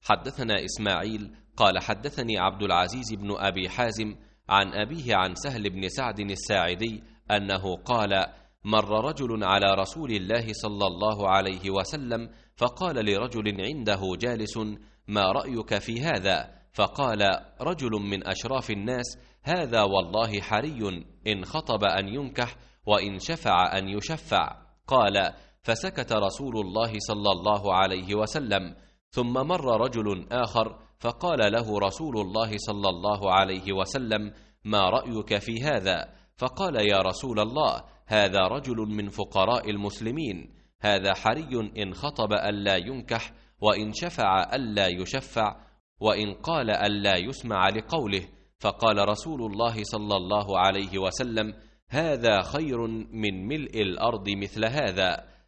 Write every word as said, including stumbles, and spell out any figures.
حدثنا إسماعيل قال حدثني عبد العزيز بن أبي حازم عن أبيه عن سهل بن سعد الساعدي أنه قال: مر رجل على رسول الله صلى الله عليه وسلم فقال لرجل عنده جالس: ما رأيك في هذا؟ فقال رجل من أشراف الناس: هذا والله حري إن خطب أن ينكح وإن شفع أن يشفع. قال: فسكت رسول الله صلى الله عليه وسلم. ثم مر رجل آخر فقال له رسول الله صلى الله عليه وسلم: ما رأيك في هذا؟ فقال: يا رسول الله، هذا رجل من فقراء المسلمين، هذا حري إن خطب ألا ينكح وإن شفع ألا يشفع وإن قال ألا يسمع لقوله. فقال رسول الله صلى الله عليه وسلم: هذا خير من ملء الأرض مثل هذا.